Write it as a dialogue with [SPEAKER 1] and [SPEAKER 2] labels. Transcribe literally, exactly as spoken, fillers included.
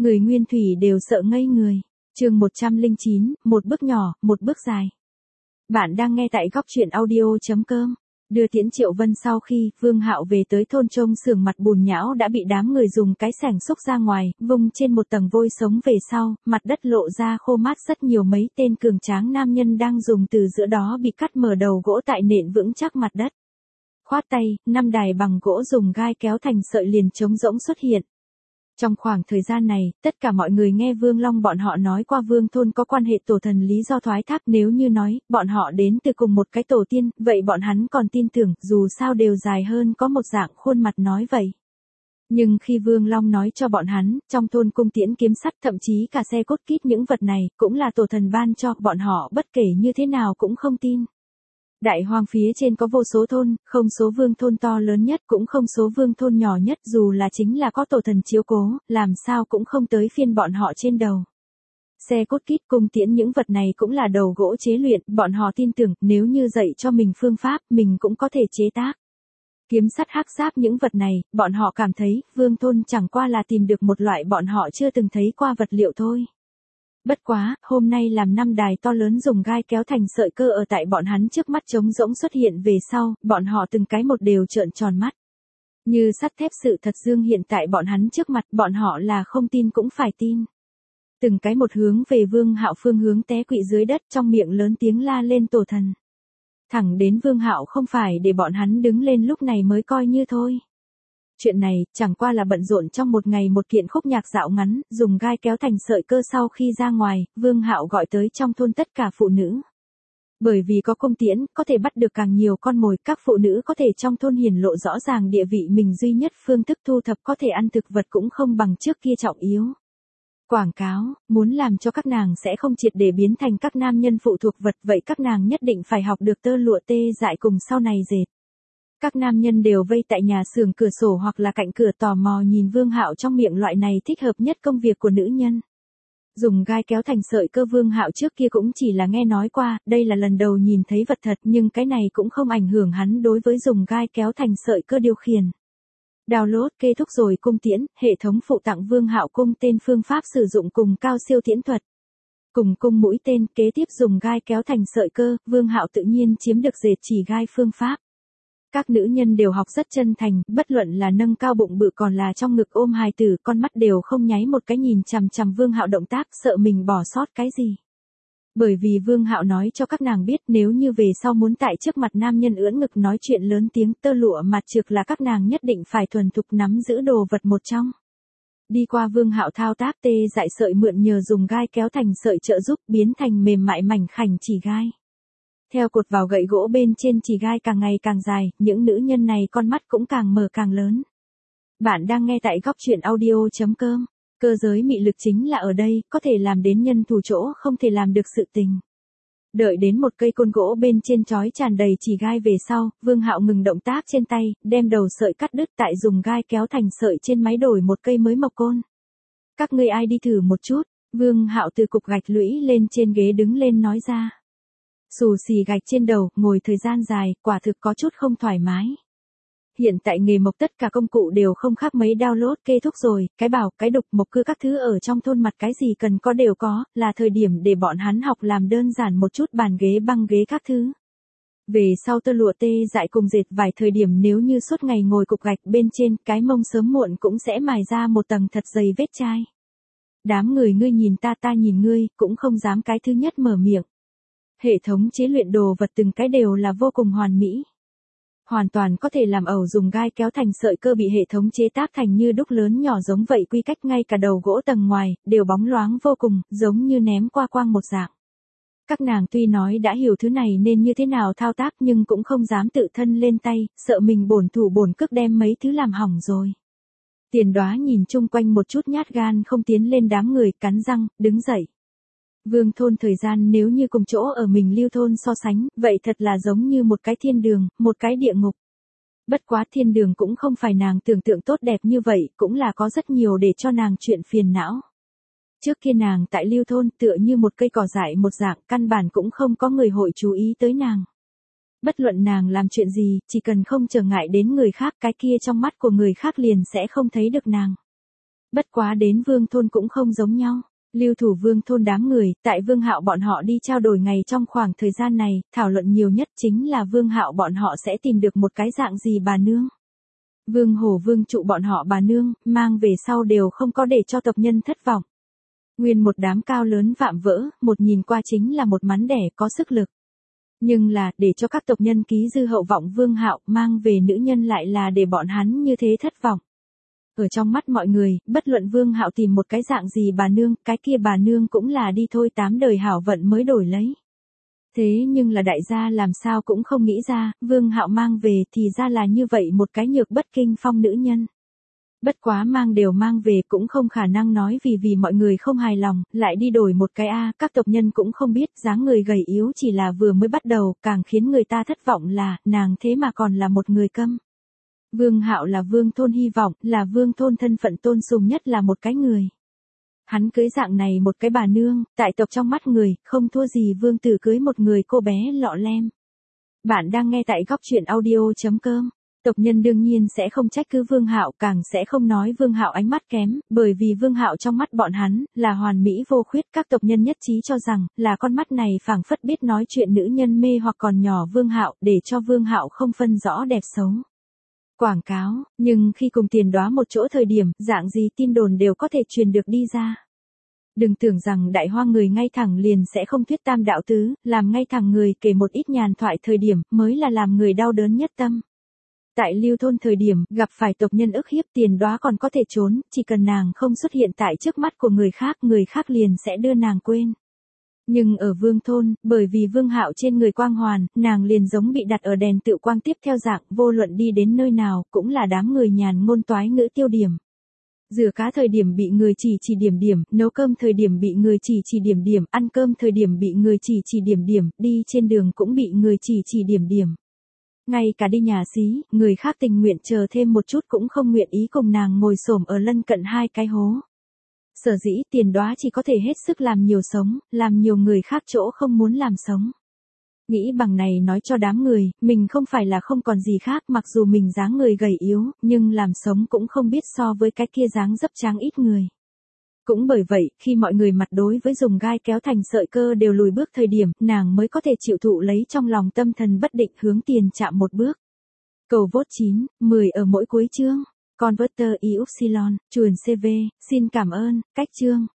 [SPEAKER 1] Người Nguyên Thủy đều sợ ngây người. Chương một trăm lẻ chín, một bước nhỏ, một bước dài. Bạn đang nghe tại góc truyện audio chấm com. Đưa tiễn Triệu Vân sau khi Vương Hạo về tới thôn trông xưởng mặt bùn nhão đã bị đám người dùng cái xẻng xúc ra ngoài, vung trên một tầng vôi sống về sau, mặt đất lộ ra khô mát rất nhiều mấy tên cường tráng nam nhân đang dùng từ giữa đó bị cắt mở đầu gỗ tại nện vững chắc mặt đất. Khoát tay, năm đài bằng gỗ dùng gai kéo thành sợi liền trống rỗng xuất hiện. Trong khoảng thời gian này, tất cả mọi người nghe Vương Long bọn họ nói qua Vương thôn có quan hệ tổ thần lý do thoái thác, nếu như nói, bọn họ đến từ cùng một cái tổ tiên, vậy bọn hắn còn tin tưởng, dù sao đều dài hơn có một dạng khuôn mặt nói vậy. Nhưng khi Vương Long nói cho bọn hắn, trong thôn cung tiễn kiếm sắt thậm chí cả xe cốt kít những vật này, cũng là tổ thần ban cho, bọn họ bất kể như thế nào cũng không tin. Đại hoang phía trên có vô số thôn, không số vương thôn to lớn nhất cũng không số vương thôn nhỏ nhất, dù là chính là có tổ thần chiếu cố, làm sao cũng không tới phiên bọn họ trên đầu. Xe cốt kít cung tiễn những vật này cũng là đầu gỗ chế luyện, bọn họ tin tưởng nếu như dạy cho mình phương pháp, mình cũng có thể chế tác. Kiếm sắt hắc giáp những vật này, bọn họ cảm thấy, vương thôn chẳng qua là tìm được một loại bọn họ chưa từng thấy qua vật liệu thôi. Bất quá, hôm nay làm năm đài to lớn dùng gai kéo thành sợi cơ ở tại bọn hắn trước mắt trống rỗng xuất hiện về sau, bọn họ từng cái một đều trợn tròn mắt. Như sắt thép sự thật dương hiện tại bọn hắn trước mặt, bọn họ là không tin cũng phải tin. Từng cái một hướng về Vương Hạo phương hướng té quỵ dưới đất, trong miệng lớn tiếng la lên tổ thần. Thẳng đến Vương Hạo không phải để bọn hắn đứng lên lúc này mới coi như thôi. Chuyện này, chẳng qua là bận rộn trong một ngày một kiện khúc nhạc dạo ngắn, dùng gai kéo thành sợi cơ sau khi ra ngoài, Vương Hạo gọi tới trong thôn tất cả phụ nữ. Bởi vì có cung tiễn, có thể bắt được càng nhiều con mồi, các phụ nữ có thể trong thôn hiển lộ rõ ràng địa vị mình duy nhất, phương thức thu thập có thể ăn thực vật cũng không bằng trước kia trọng yếu. Quảng cáo, muốn làm cho các nàng sẽ không triệt để biến thành các nam nhân phụ thuộc vật, vậy các nàng nhất định phải học được tơ lụa tê dại cùng sau này dệt. Các nam nhân đều vây tại nhà xưởng cửa sổ hoặc là cạnh cửa tò mò nhìn Vương Hạo trong miệng loại này thích hợp nhất công việc của nữ nhân. Dùng gai kéo thành sợi cơ Vương Hạo trước kia cũng chỉ là nghe nói qua, đây là lần đầu nhìn thấy vật thật, nhưng cái này cũng không ảnh hưởng hắn đối với dùng gai kéo thành sợi cơ điều khiển. Download kết thúc rồi cung tiễn, hệ thống phụ tặng Vương Hạo cung tên phương pháp sử dụng cùng cao siêu tiễn thuật. Cùng cung mũi tên, kế tiếp dùng gai kéo thành sợi cơ, Vương Hạo tự nhiên chiếm được dệt chỉ gai phương pháp. Các nữ nhân đều học rất chân thành, bất luận là nâng cao bụng bự còn là trong ngực ôm hài tử, con mắt đều không nháy một cái nhìn chằm chằm Vương Hạo động tác, sợ mình bỏ sót cái gì. Bởi vì Vương Hạo nói cho các nàng biết nếu như về sau muốn tại trước mặt nam nhân ưỡn ngực nói chuyện lớn tiếng tơ lụa mặt trực là các nàng nhất định phải thuần thục nắm giữ đồ vật một trong. Đi qua Vương Hạo thao tác tê dại sợi mượn nhờ dùng gai kéo thành sợi trợ giúp biến thành mềm mại mảnh khảnh chỉ gai. Theo cột vào gậy gỗ bên trên chỉ gai càng ngày càng dài, những nữ nhân này con mắt cũng càng mở càng lớn. Bạn đang nghe tại góc truyện audio chấm com. Cơ giới mị lực chính là ở đây, có thể làm đến nhân thủ chỗ không thể làm được sự tình. Đợi đến một cây côn gỗ bên trên chói tràn đầy chỉ gai về sau, Vương Hạo ngừng động tác trên tay, đem đầu sợi cắt đứt tại dùng gai kéo thành sợi trên máy đổi một cây mới mộc côn. Các ngươi ai đi thử một chút, Vương Hạo từ cục gạch lũy lên trên ghế đứng lên nói ra. Xù xì gạch trên đầu, ngồi thời gian dài, quả thực có chút không thoải mái. Hiện tại nghề mộc tất cả công cụ đều không khác mấy download kết thúc rồi, cái bảo, cái đục, mộc cưa các thứ ở trong thôn mặt cái gì cần có đều có, là thời điểm để bọn hắn học làm đơn giản một chút bàn ghế băng ghế các thứ. Về sau tơ lụa tê dại cùng dệt vài thời điểm nếu như suốt ngày ngồi cục gạch bên trên, cái mông sớm muộn cũng sẽ mài ra một tầng thật dày vết chai. Đám người ngươi nhìn ta ta nhìn ngươi, cũng không dám cái thứ nhất mở miệng. Hệ thống chế luyện đồ vật từng cái đều là vô cùng hoàn mỹ. Hoàn toàn có thể làm ẩu dùng gai kéo thành sợi cơ bị hệ thống chế tác thành như đúc lớn nhỏ giống vậy quy cách ngay cả đầu gỗ tầng ngoài, đều bóng loáng vô cùng, giống như ném qua quang một dạng. Các nàng tuy nói đã hiểu thứ này nên như thế nào thao tác nhưng cũng không dám tự thân lên tay, sợ mình bổn thủ bổn cước đem mấy thứ làm hỏng rồi. Tiền Đoá nhìn chung quanh một chút nhát gan không tiến lên đám người, cắn răng, đứng dậy. Vương thôn thời gian nếu như cùng chỗ ở mình Lưu thôn so sánh, vậy thật là giống như một cái thiên đường, một cái địa ngục. Bất quá thiên đường cũng không phải nàng tưởng tượng tốt đẹp như vậy, cũng là có rất nhiều để cho nàng chuyện phiền não. Trước kia nàng tại Lưu thôn tựa như một cây cỏ dại một dạng, căn bản cũng không có người hội chú ý tới nàng. Bất luận nàng làm chuyện gì, chỉ cần không trở ngại đến người khác, cái kia trong mắt của người khác liền sẽ không thấy được nàng. Bất quá đến Vương thôn cũng không giống nhau. Lưu thủ Vương thôn đám người, tại Vương Hạo bọn họ đi trao đổi ngày trong khoảng thời gian này, thảo luận nhiều nhất chính là Vương Hạo bọn họ sẽ tìm được một cái dạng gì bà nương. Vương Hổ Vương Trụ bọn họ bà nương, mang về sau đều không có để cho tộc nhân thất vọng. Nguyên một đám cao lớn vạm vỡ, một nhìn qua chính là một mắn đẻ có sức lực. Nhưng là, để cho các tộc nhân ký dư hậu vọng Vương Hạo mang về nữ nhân lại là để bọn hắn như thế thất vọng. Ở trong mắt mọi người, bất luận Vương Hạo tìm một cái dạng gì bà nương, cái kia bà nương cũng là đi thôi tám đời hảo vận mới đổi lấy. Thế nhưng là đại gia làm sao cũng không nghĩ ra, Vương Hạo mang về thì ra là như vậy một cái nhược bất kinh phong nữ nhân. Bất quá mang đều mang về cũng không khả năng nói vì vì mọi người không hài lòng, lại đi đổi một cái a, các tộc nhân cũng không biết dáng người gầy yếu chỉ là vừa mới bắt đầu, càng khiến người ta thất vọng là, nàng thế mà còn là một người câm. Vương Hạo là Vương thôn hy vọng, là Vương thôn thân phận tôn sùng nhất là một cái người. Hắn cưới dạng này một cái bà nương, tại tộc trong mắt người, không thua gì Vương tử cưới một người cô bé lọ lem. Bạn đang nghe tại góc truyện audio chấm com. Tộc nhân đương nhiên sẽ không trách cứ Vương Hạo, càng sẽ không nói Vương Hạo ánh mắt kém, bởi vì Vương Hạo trong mắt bọn hắn là hoàn mỹ vô khuyết, các tộc nhân nhất trí cho rằng là con mắt này phảng phất biết nói chuyện nữ nhân mê hoặc còn nhỏ Vương Hạo, để cho Vương Hạo không phân rõ đẹp xấu. Quảng cáo, nhưng khi cùng tiền đóa một chỗ thời điểm, dạng gì tin đồn đều có thể truyền được đi ra. Đừng tưởng rằng đại hoa người ngay thẳng liền sẽ không thuyết tam đạo tứ, làm ngay thẳng người kể một ít nhàn thoại thời điểm mới là làm người đau đớn nhất tâm. Tại Lưu thôn thời điểm, gặp phải tộc nhân ức hiếp tiền đóa còn có thể trốn, chỉ cần nàng không xuất hiện tại trước mắt của người khác, người khác liền sẽ đưa nàng quên. Nhưng ở Vương thôn, bởi vì Vương Hạo trên người quang hoàn, nàng liền giống bị đặt ở đèn tự quang tiếp theo dạng, vô luận đi đến nơi nào, cũng là đám người nhàn ngôn toái ngữ tiêu điểm. Rửa cá thời điểm bị người chỉ chỉ điểm điểm, nấu cơm thời điểm bị người chỉ chỉ điểm điểm, ăn cơm thời điểm bị người chỉ chỉ điểm điểm, đi trên đường cũng bị người chỉ chỉ điểm điểm. Ngay cả đi nhà xí, người khác tình nguyện chờ thêm một chút cũng không nguyện ý cùng nàng ngồi xổm ở lân cận hai cái hố. Sở dĩ tiền đóa chỉ có thể hết sức làm nhiều sống, làm nhiều người khác chỗ không muốn làm sống. Nghĩ bằng này nói cho đám người, mình không phải là không còn gì khác, mặc dù mình dáng người gầy yếu, nhưng làm sống cũng không biết so với cái kia dáng dấp tráng ít người. Cũng bởi vậy, khi mọi người mặt đối với dùng gai kéo thành sợi cơ đều lùi bước thời điểm, nàng mới có thể chịu thụ lấy trong lòng tâm thần bất định hướng tiền chạm một bước. Cầu vote chín, mười ở mỗi cuối chương. Converter y upsilon, chuồn xê vê, xin cảm ơn, cách chương.